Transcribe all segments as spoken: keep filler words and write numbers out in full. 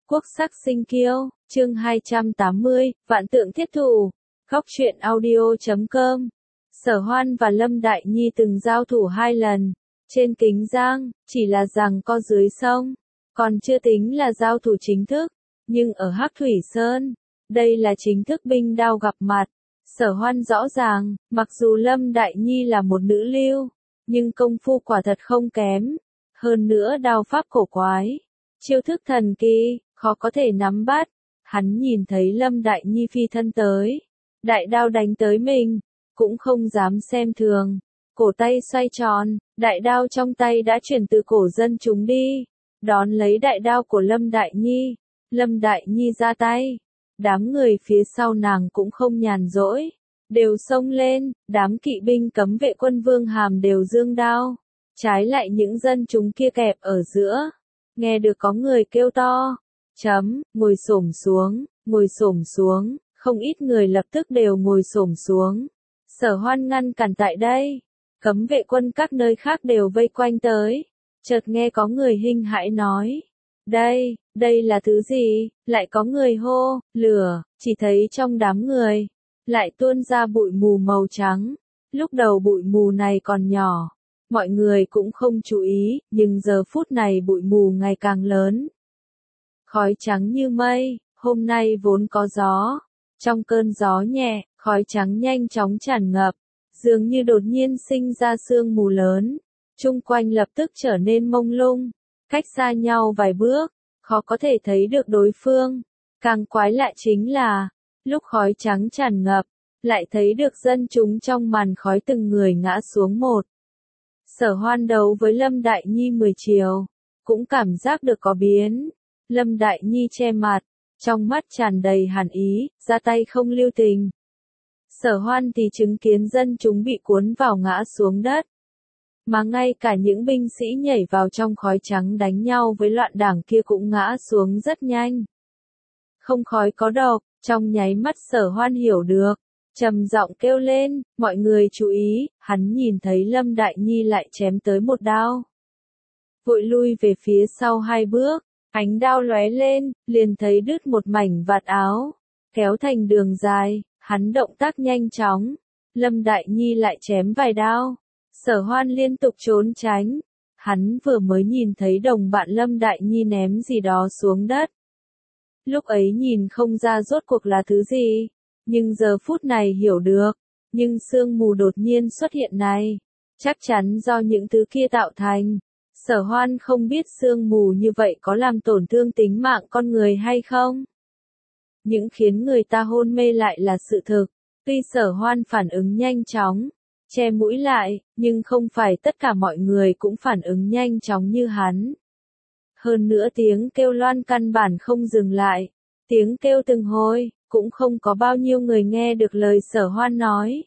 Quốc sắc sinh kiêu, chương hai trăm tám mươi, vạn tượng thiết thủ. Góc truyện audio chấm com. Sở Hoan và Lâm Đại Nhi từng giao thủ hai lần, trên Kính Giang, chỉ là rằng co dưới sông, còn chưa tính là giao thủ chính thức, nhưng ở Hắc Thủy Sơn, đây là chính thức binh đao gặp mặt. Sở Hoan rõ ràng, mặc dù Lâm Đại Nhi là một nữ lưu, nhưng công phu quả thật không kém, hơn nữa đao pháp cổ quái, chiêu thức thần kỳ, khó có thể nắm bắt. Hắn nhìn thấy Lâm Đại Nhi phi thân tới, đại đao đánh tới mình, cũng không dám xem thường, cổ tay xoay tròn, đại đao trong tay đã chuyển từ cổ dân chúng đi, đón lấy đại đao của Lâm Đại Nhi. Lâm Đại Nhi ra tay, đám người phía sau nàng cũng không nhàn rỗi, đều xông lên, đám kỵ binh cấm vệ quân Vương Hàm đều giương đao, trái lại những dân chúng kia kẹp ở giữa, nghe được có người kêu to, chấm, ngồi xổm xuống, ngồi xổm xuống, không ít người lập tức đều ngồi xổm xuống. Sở Hoan ngăn cản tại đây, cấm vệ quân các nơi khác đều vây quanh tới, chợt nghe có người hinh hãi nói, đây, đây là thứ gì, lại có người hô, lửa, chỉ thấy trong đám người, lại tuôn ra bụi mù màu trắng, lúc đầu bụi mù này còn nhỏ, mọi người cũng không chú ý, nhưng giờ phút này bụi mù ngày càng lớn. Khói trắng như mây, hôm nay vốn có gió, trong cơn gió nhẹ, khói trắng nhanh chóng tràn ngập, dường như đột nhiên sinh ra sương mù lớn, chung quanh lập tức trở nên mông lung, cách xa nhau vài bước, khó có thể thấy được đối phương. Càng quái lạ chính là, lúc khói trắng tràn ngập, lại thấy được dân chúng trong màn khói từng người ngã xuống một. Sở Hoan đấu với Lâm Đại Nhi mười chiều, cũng cảm giác được có biến. Lâm Đại Nhi che mặt, trong mắt tràn đầy hàn ý, ra tay không lưu tình. Sở Hoan thì chứng kiến dân chúng bị cuốn vào ngã xuống đất. Mà ngay cả những binh sĩ nhảy vào trong khói trắng đánh nhau với loạn đảng kia cũng ngã xuống rất nhanh. Không khói có độc, trong nháy mắt Sở Hoan hiểu được, trầm giọng kêu lên, mọi người chú ý, hắn nhìn thấy Lâm Đại Nhi lại chém tới một đao. Vội lui về phía sau hai bước, ánh đao lóe lên, liền thấy đứt một mảnh vạt áo, kéo thành đường dài, hắn động tác nhanh chóng, Lâm Đại Nhi lại chém vài đao. Sở Hoan liên tục trốn tránh, hắn vừa mới nhìn thấy đồng bạn Lâm Đại Nhi ném gì đó xuống đất. Lúc ấy nhìn không ra rốt cuộc là thứ gì, nhưng giờ phút này hiểu được, nhưng sương mù đột nhiên xuất hiện này, chắc chắn do những thứ kia tạo thành. Sở Hoan không biết sương mù như vậy có làm tổn thương tính mạng con người hay không. Những khiến người ta hôn mê lại là sự thực, tuy Sở Hoan phản ứng nhanh chóng, che mũi lại, nhưng không phải tất cả mọi người cũng phản ứng nhanh chóng như hắn. Hơn nữa tiếng kêu loan căn bản không dừng lại, tiếng kêu từng hồi, cũng không có bao nhiêu người nghe được lời Sở Hoan nói.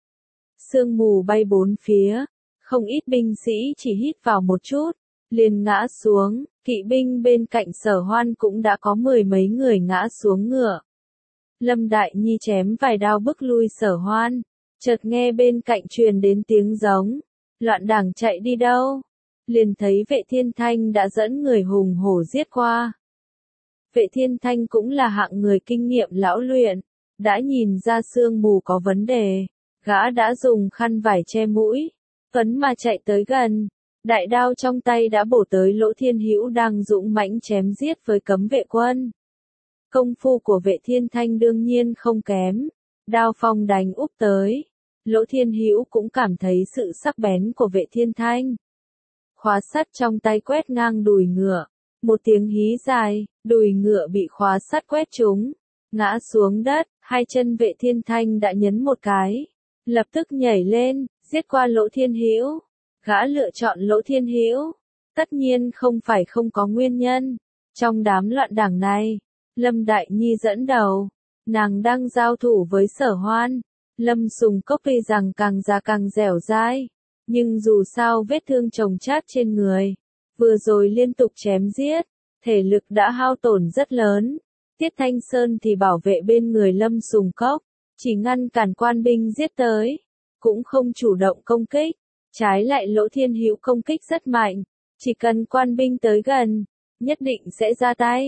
Sương mù bay bốn phía, không ít binh sĩ chỉ hít vào một chút, liền ngã xuống, kỵ binh bên cạnh Sở Hoan cũng đã có mười mấy người ngã xuống ngựa. Lâm Đại Nhi chém vài đao bức lui Sở Hoan. Chợt nghe bên cạnh truyền đến tiếng giống, loạn đảng chạy đi đâu? Liền thấy Vệ Thiên Thanh đã dẫn người hùng hổ giết qua. Vệ Thiên Thanh cũng là hạng người kinh nghiệm lão luyện, đã nhìn ra sương mù có vấn đề, gã đã dùng khăn vải che mũi, phấn mà chạy tới gần, đại đao trong tay đã bổ tới Lỗ Thiên Hữu đang dũng mãnh chém giết với cấm vệ quân. Công phu của Vệ Thiên Thanh đương nhiên không kém. Đao phong đánh úp tới, Lỗ Thiên Hữu cũng cảm thấy sự sắc bén của Vệ Thiên Thanh. Khóa sắt trong tay quét ngang đùi ngựa, một tiếng hí dài, đùi ngựa bị khóa sắt quét trúng, ngã xuống đất, hai chân Vệ Thiên Thanh đã nhấn một cái, lập tức nhảy lên, giết qua Lỗ Thiên Hữu. Gã lựa chọn Lỗ Thiên Hữu, tất nhiên không phải không có nguyên nhân. Trong đám loạn đảng này, Lâm Đại Nhi dẫn đầu. Nàng đang giao thủ với Sở Hoan, Lâm Sùng Cốc tuy rằng càng già càng dẻo dai, nhưng dù sao vết thương chồng chất trên người, vừa rồi liên tục chém giết, thể lực đã hao tổn rất lớn. Tiết Thanh Sơn thì bảo vệ bên người Lâm Sùng Cốc, chỉ ngăn cản quan binh giết tới, cũng không chủ động công kích, trái lại Lỗ Thiên Hữu công kích rất mạnh, chỉ cần quan binh tới gần, nhất định sẽ ra tay.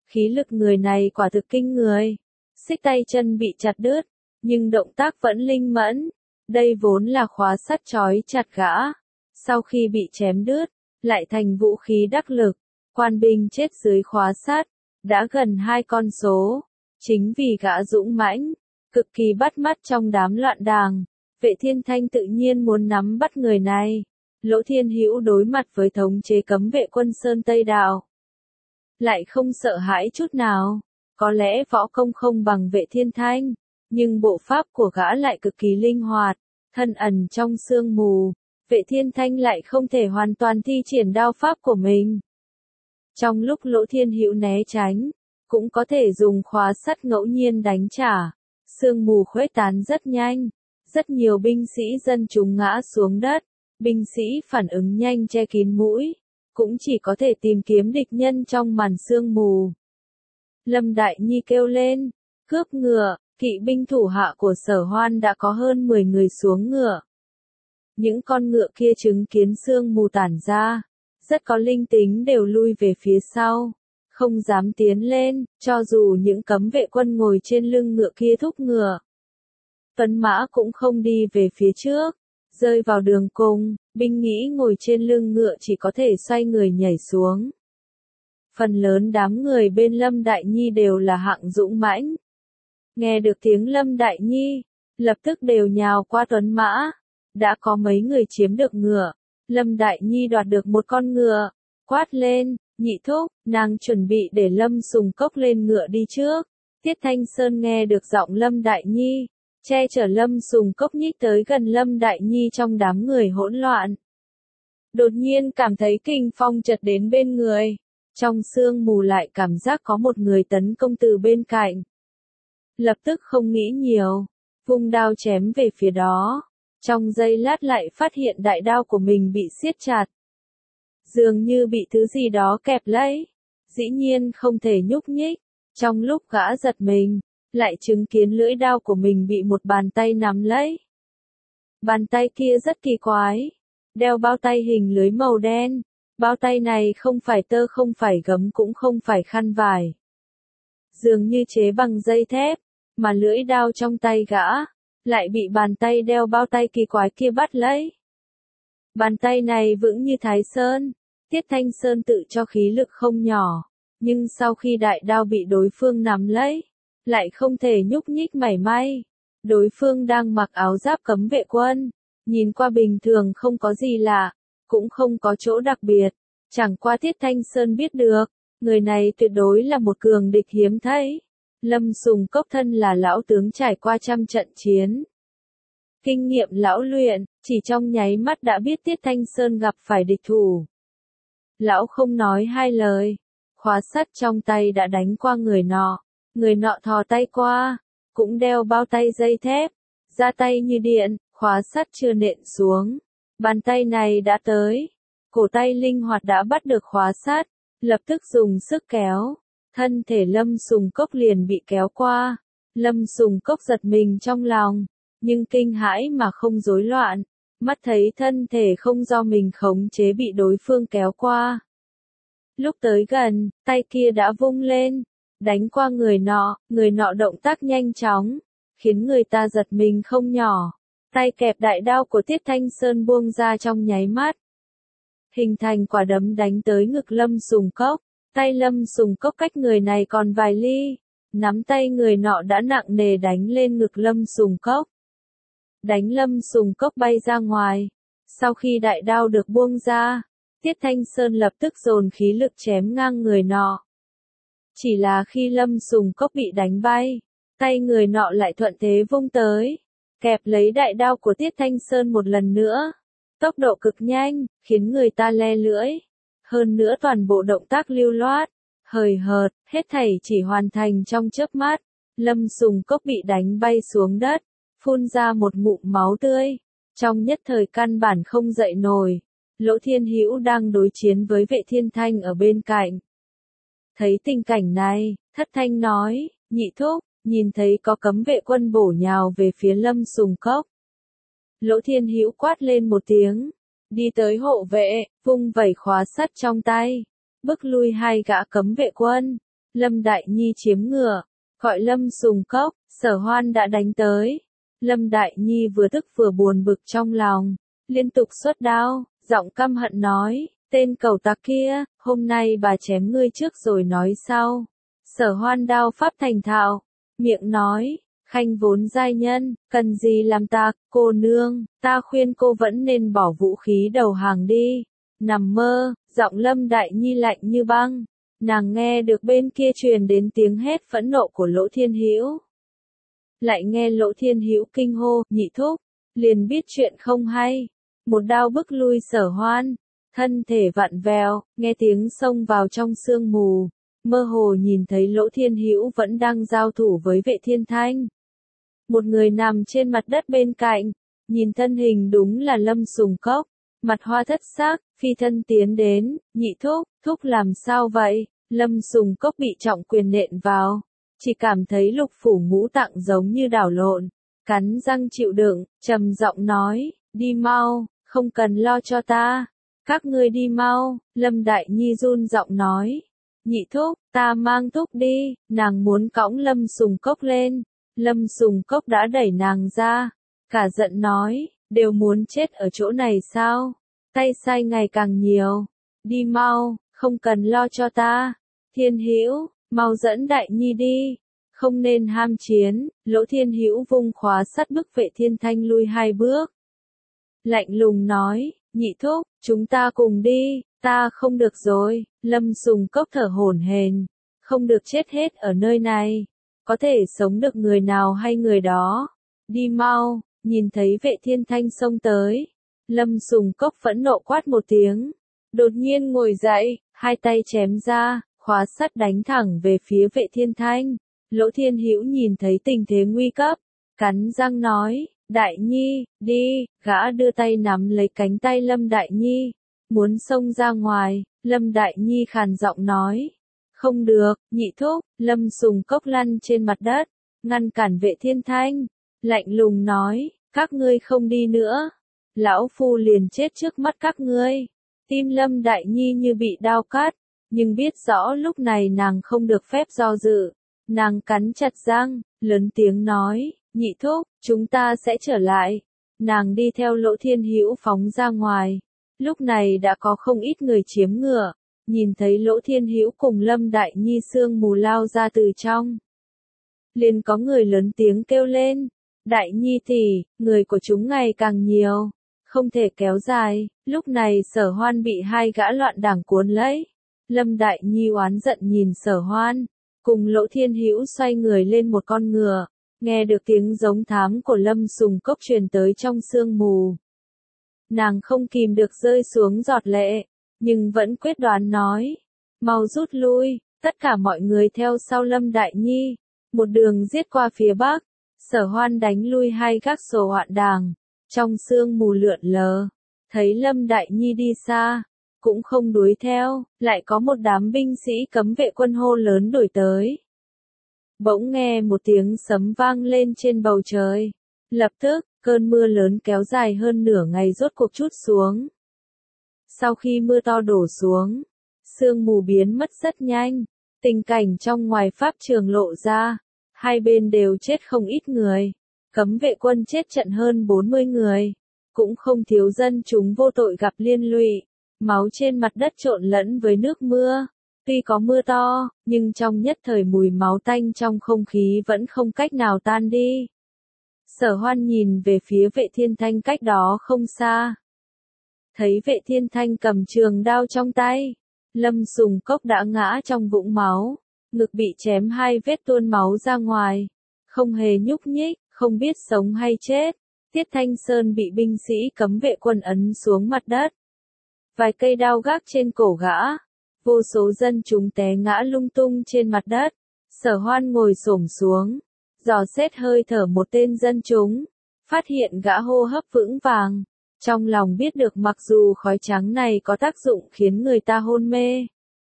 Khí lực người này quả thực kinh người. Xích tay chân bị chặt đứt, nhưng động tác vẫn linh mẫn. Đây vốn là khóa sắt trói chặt gã. Sau khi bị chém đứt, lại thành vũ khí đắc lực. Quan binh chết dưới khóa sắt, đã gần hai con số. Chính vì gã dũng mãnh, cực kỳ bắt mắt trong đám loạn đàng. Vệ Thiên Thanh tự nhiên muốn nắm bắt người này. Lỗ Thiên Hữu đối mặt với thống chế cấm vệ quân Sơn Tây Đạo, lại không sợ hãi chút nào. Có lẽ võ công không bằng Vệ Thiên Thanh, nhưng bộ pháp của gã lại cực kỳ linh hoạt, thân ẩn trong sương mù. Vệ Thiên Thanh lại không thể hoàn toàn thi triển đao pháp của mình. Trong lúc Lỗ Thiên Hữu né tránh, cũng có thể dùng khóa sắt ngẫu nhiên đánh trả. Sương mù khuếch tán rất nhanh, rất nhiều binh sĩ dân chúng ngã xuống đất. Binh sĩ phản ứng nhanh che kín mũi, cũng chỉ có thể tìm kiếm địch nhân trong màn sương mù. Lâm Đại Nhi kêu lên, cướp ngựa. Kỵ binh thủ hạ của Sở Hoan đã có hơn mười người xuống ngựa. Những con ngựa kia chứng kiến sương mù tản ra, rất có linh tính đều lui về phía sau, không dám tiến lên, cho dù những cấm vệ quân ngồi trên lưng ngựa kia thúc ngựa. Tuấn mã cũng không đi về phía trước, rơi vào đường cùng, binh nghĩ ngồi trên lưng ngựa chỉ có thể xoay người nhảy xuống. Phần lớn đám người bên Lâm Đại Nhi đều là hạng dũng mãnh. Nghe được tiếng Lâm Đại Nhi, lập tức đều nhào qua tuấn mã. Đã có mấy người chiếm được ngựa. Lâm Đại Nhi đoạt được một con ngựa, quát lên, nhị thúc, nàng chuẩn bị để Lâm Sùng Cốc lên ngựa đi trước. Tiết Thanh Sơn nghe được giọng Lâm Đại Nhi, che chở Lâm Sùng Cốc nhích tới gần Lâm Đại Nhi trong đám người hỗn loạn. Đột nhiên cảm thấy kình phong chợt đến bên người. Trong sương mù lại cảm giác có một người tấn công từ bên cạnh. Lập tức không nghĩ nhiều, vung đao chém về phía đó. Trong giây lát lại phát hiện đại đao của mình bị siết chặt. Dường như bị thứ gì đó kẹp lấy. Dĩ nhiên không thể nhúc nhích. Trong lúc gã giật mình, lại chứng kiến lưỡi đao của mình bị một bàn tay nắm lấy. Bàn tay kia rất kỳ quái. Đeo bao tay hình lưới màu đen. Bao tay này không phải tơ, không phải gấm, cũng không phải khăn vải. Dường như chế bằng dây thép. Mà lưỡi đao trong tay gã, lại bị bàn tay đeo bao tay kỳ quái kia bắt lấy. Bàn tay này vững như Thái Sơn. Tiết Thanh Sơn tự cho khí lực không nhỏ, nhưng sau khi đại đao bị đối phương nắm lấy, lại không thể nhúc nhích mảy may. Đối phương đang mặc áo giáp cấm vệ quân, nhìn qua bình thường không có gì lạ, cũng không có chỗ đặc biệt. Chẳng qua Tiết Thanh Sơn biết được, người này tuyệt đối là một cường địch hiếm thấy. Lâm Sùng Cốc thân là lão tướng trải qua trăm trận chiến. Kinh nghiệm lão luyện, chỉ trong nháy mắt đã biết Tiết Thanh Sơn gặp phải địch thủ. Lão không nói hai lời, khóa sắt trong tay đã đánh qua người nọ. Người nọ thò tay qua, cũng đeo bao tay dây thép, ra tay như điện, khóa sắt chưa nện xuống. Bàn tay này đã tới, cổ tay linh hoạt đã bắt được khóa sắt, lập tức dùng sức kéo. Thân thể Lâm Sùng Cốc liền bị kéo qua. Lâm Sùng Cốc giật mình trong lòng, nhưng kinh hãi mà không rối loạn. Mắt thấy thân thể không do mình khống chế bị đối phương kéo qua. Lúc tới gần, tay kia đã vung lên, đánh qua người nọ. Người nọ động tác nhanh chóng, khiến người ta giật mình không nhỏ. Tay kẹp đại đao của Tiết Thanh Sơn buông ra trong nháy mắt, hình thành quả đấm đánh tới ngực Lâm Sùng Cốc. Tay Lâm Sùng Cốc cách người này còn vài ly, nắm tay người nọ đã nặng nề đánh lên ngực Lâm Sùng Cốc. Đánh Lâm Sùng Cốc bay ra ngoài. Sau khi đại đao được buông ra, Tiết Thanh Sơn lập tức dồn khí lực chém ngang người nọ. Chỉ là khi Lâm Sùng Cốc bị đánh bay, tay người nọ lại thuận thế vung tới, kẹp lấy đại đao của Tiết Thanh Sơn một lần nữa. Tốc độ cực nhanh, khiến người ta le lưỡi. Hơn nữa toàn bộ động tác lưu loát, hời hợt, hết thảy chỉ hoàn thành trong chớp mắt. Lâm Sùng Cốc bị đánh bay xuống đất, phun ra một ngụm máu tươi. Trong nhất thời căn bản không dậy nổi. Lỗ Thiên Hữu đang đối chiến với Vệ Thiên Thanh ở bên cạnh. Thấy tình cảnh này, Thất Thanh nói, nhị thúc, nhìn thấy có cấm vệ quân bổ nhào về phía Lâm Sùng Cốc. Lỗ Thiên Hữu quát lên một tiếng, đi tới hộ vệ, vung vẩy khóa sắt trong tay, bức lui hai gã cấm vệ quân. Lâm Đại Nhi chiếm ngựa, gọi Lâm Sùng Cốc, Sở Hoan đã đánh tới. Lâm Đại Nhi vừa tức vừa buồn bực trong lòng, liên tục xuất đao, giọng căm hận nói, tên cẩu tặc kia, hôm nay bà chém ngươi trước rồi nói sau. Sở Hoan đao pháp thành thạo, miệng nói, khanh vốn giai nhân, cần gì làm tặc, cô nương, ta khuyên cô vẫn nên bỏ vũ khí đầu hàng đi. Nằm mơ, giọng Lâm Đại Nhi lạnh như băng, nàng nghe được bên kia truyền đến tiếng hét phẫn nộ của Lỗ Thiên Hữu. Lại nghe Lỗ Thiên Hữu kinh hô, nhị thúc, liền biết chuyện không hay, một đao bức lui Sở Hoan, thân thể vặn vẹo, nghe tiếng xông vào trong sương mù, mơ hồ nhìn thấy Lỗ Thiên Hữu vẫn đang giao thủ với Vệ Thiên Thanh. Một người nằm trên mặt đất bên cạnh, nhìn thân hình đúng là Lâm Sùng Cốc, mặt hoa thất sắc, phi thân tiến đến, nhị thúc, thúc làm sao vậy? Lâm Sùng Cốc bị trọng quyền nện vào, chỉ cảm thấy lục phủ ngũ tạng giống như đảo lộn, cắn răng chịu đựng, trầm giọng nói, đi mau, không cần lo cho ta, các ngươi đi mau. Lâm Đại Nhi run giọng nói, nhị thúc, ta mang thúc đi. Nàng muốn cõng Lâm Sùng Cốc lên, Lâm Sùng Cốc đã đẩy nàng ra, cả giận nói, đều muốn chết ở chỗ này sao? Tay sai ngày càng nhiều, đi mau, không cần lo cho ta. Thiên Hữu, mau dẫn Đại Nhi đi, không nên ham chiến. Lỗ Thiên Hữu vung khóa sắt bức Vệ Thiên Thanh lui hai bước, lạnh lùng nói, nhị thúc, chúng ta cùng đi. Ta không được rồi. Lâm Sùng Cốc thở hổn hển, không được chết hết ở nơi này, có thể sống được người nào hay người đó. Đi mau. Nhìn thấy Vệ Thiên Thanh xông tới, Lâm Sùng Cốc phẫn nộ quát một tiếng, đột nhiên ngồi dậy, hai tay chém ra, khóa sắt đánh thẳng về phía Vệ Thiên Thanh. Lỗ Thiên Hữu nhìn thấy tình thế nguy cấp, cắn răng nói, Đại Nhi, đi. Gã đưa tay nắm lấy cánh tay Lâm Đại Nhi, muốn xông ra ngoài. Lâm Đại Nhi khàn giọng nói, không được, nhị thúc. Lâm Sùng Cốc lăn trên mặt đất, ngăn cản Vệ Thiên Thanh, lạnh lùng nói, các ngươi không đi nữa, lão phu liền chết trước mắt các ngươi. Tim Lâm Đại Nhi như bị đao cắt, nhưng biết rõ lúc này nàng không được phép do dự, nàng cắn chặt răng, lớn tiếng nói, nhị thúc, chúng ta sẽ trở lại. Nàng đi theo Lỗ Thiên Hữu phóng ra ngoài, lúc này đã có không ít người chiếm ngựa, nhìn thấy Lỗ Thiên Hữu cùng Lâm Đại Nhi sương mù lao ra từ trong, liền có người lớn tiếng kêu lên, Đại Nhi tỷ, người của chúng ngày càng nhiều, không thể kéo dài. Lúc này Sở Hoan bị hai gã loạn đảng cuốn lấy, Lâm Đại Nhi oán giận nhìn Sở Hoan, cùng Lỗ Thiên Hữu xoay người lên một con ngựa, nghe được tiếng giống thám của Lâm Sùng Cốc truyền tới trong sương mù. Nàng không kìm được rơi xuống giọt lệ, nhưng vẫn quyết đoán nói, mau rút lui. Tất cả mọi người theo sau Lâm Đại Nhi, một đường giết qua phía bắc. Sở Hoan đánh lui hai gác sổ hoạn đàng, trong sương mù lượn lờ, thấy Lâm Đại Nhi đi xa, cũng không đuổi theo, lại có một đám binh sĩ cấm vệ quân hô lớn đuổi tới. Bỗng nghe một tiếng sấm vang lên trên bầu trời, lập tức, cơn mưa lớn kéo dài hơn nửa ngày rốt cuộc trút xuống. Sau khi mưa to đổ xuống, sương mù biến mất rất nhanh, tình cảnh trong ngoài pháp trường lộ ra. Hai bên đều chết không ít người, cấm vệ quân chết trận hơn bốn mươi người, cũng không thiếu dân chúng vô tội gặp liên lụy, máu trên mặt đất trộn lẫn với nước mưa. Tuy có mưa to, nhưng trong nhất thời mùi máu tanh trong không khí vẫn không cách nào tan đi. Sở Hoan nhìn về phía Vệ Thiên Thanh cách đó không xa, thấy Vệ Thiên Thanh cầm trường đao trong tay, Lâm Sùng Cốc đã ngã trong vũng máu, ngực bị chém hai vết tuôn máu ra ngoài, không hề nhúc nhích, không biết sống hay chết. Tiết Thanh Sơn bị binh sĩ cấm vệ quân ấn xuống mặt đất, vài cây đao gác trên cổ gã, vô số dân chúng té ngã lung tung trên mặt đất. Sở Hoan ngồi xổm xuống, dò xét hơi thở một tên dân chúng, phát hiện gã hô hấp vững vàng, trong lòng biết được mặc dù khói trắng này có tác dụng khiến người ta hôn mê,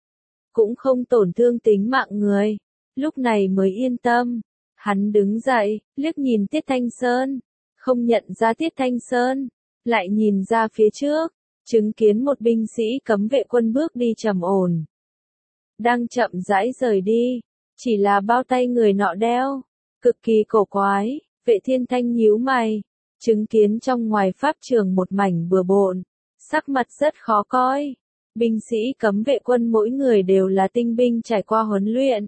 cũng không tổn thương tính mạng người, lúc này mới yên tâm. Hắn đứng dậy, liếc nhìn Tiết Thanh Sơn, không nhận ra Tiết Thanh Sơn, lại nhìn ra phía trước, chứng kiến một binh sĩ cấm vệ quân bước đi trầm ổn. đang chậm rãi rời đi, chỉ là bao tay người nọ đeo, cực kỳ cổ quái. Vệ Thiên Thanh nhíu mày, chứng kiến trong ngoài pháp trường một mảnh bừa bộn, sắc mặt rất khó coi. Binh sĩ cấm vệ quân mỗi người đều là tinh binh trải qua huấn luyện.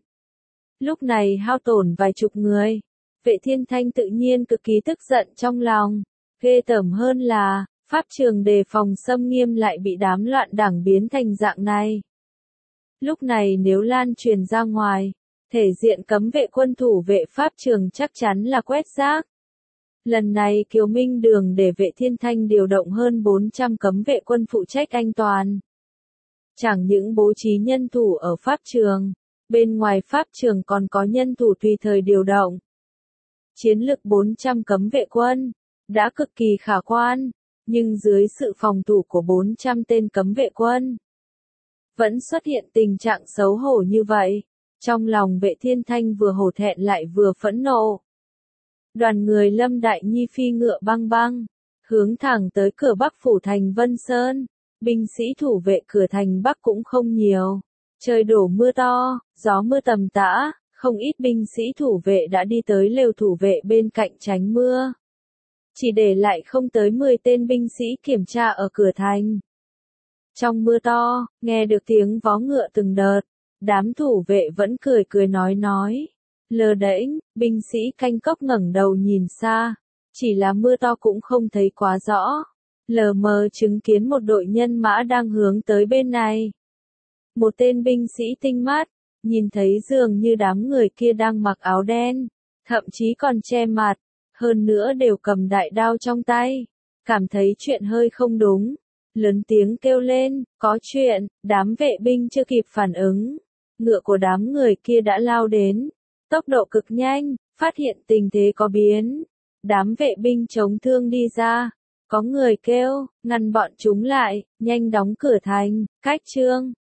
Lúc này hao tổn vài chục người, Vệ Thiên Thanh tự nhiên cực kỳ tức giận trong lòng. Ghê tởm hơn là, pháp trường đề phòng xâm nghiêm lại bị đám loạn đảng biến thành dạng này. Lúc này nếu lan truyền ra ngoài, thể diện cấm vệ quân thủ vệ pháp trường chắc chắn là quét rác. Lần này Kiều Minh Đường để Vệ Thiên Thanh điều động hơn bốn trăm cấm vệ quân phụ trách an toàn. Chẳng những bố trí nhân thủ ở pháp trường, bên ngoài pháp trường còn có nhân thủ tùy thời điều động. Chiến lực bốn trăm cấm vệ quân đã cực kỳ khả quan, nhưng dưới sự phòng thủ của bốn trăm tên cấm vệ quân, vẫn xuất hiện tình trạng xấu hổ như vậy. Trong lòng Vệ Thiên Thanh vừa hổ thẹn lại vừa phẫn nộ. Đoàn người Lâm Đại Nhi phi ngựa băng băng, hướng thẳng tới cửa Bắc phủ thành Vân Sơn. Binh sĩ thủ vệ cửa thành Bắc cũng không nhiều. Trời đổ mưa to, gió mưa tầm tã, không ít binh sĩ thủ vệ đã đi tới lều thủ vệ bên cạnh tránh mưa. Chỉ để lại không tới mười tên binh sĩ kiểm tra ở cửa thành. Trong mưa to, nghe được tiếng vó ngựa từng đợt, đám thủ vệ vẫn cười cười nói nói. Lờ đễnh, binh sĩ canh cốc ngẩng đầu nhìn xa, chỉ là mưa to cũng không thấy quá rõ. Lờ mờ chứng kiến một đội nhân mã đang hướng tới bên này. Một tên binh sĩ tinh mắt, nhìn thấy dường như đám người kia đang mặc áo đen, thậm chí còn che mặt, hơn nữa đều cầm đại đao trong tay. Cảm thấy chuyện hơi không đúng, lớn tiếng kêu lên, có chuyện. Đám vệ binh chưa kịp phản ứng, ngựa của đám người kia đã lao đến, tốc độ cực nhanh, phát hiện tình thế có biến. Đám vệ binh chống thương đi ra, có người kêu, ngăn bọn chúng lại, nhanh đóng cửa thành, cách trương.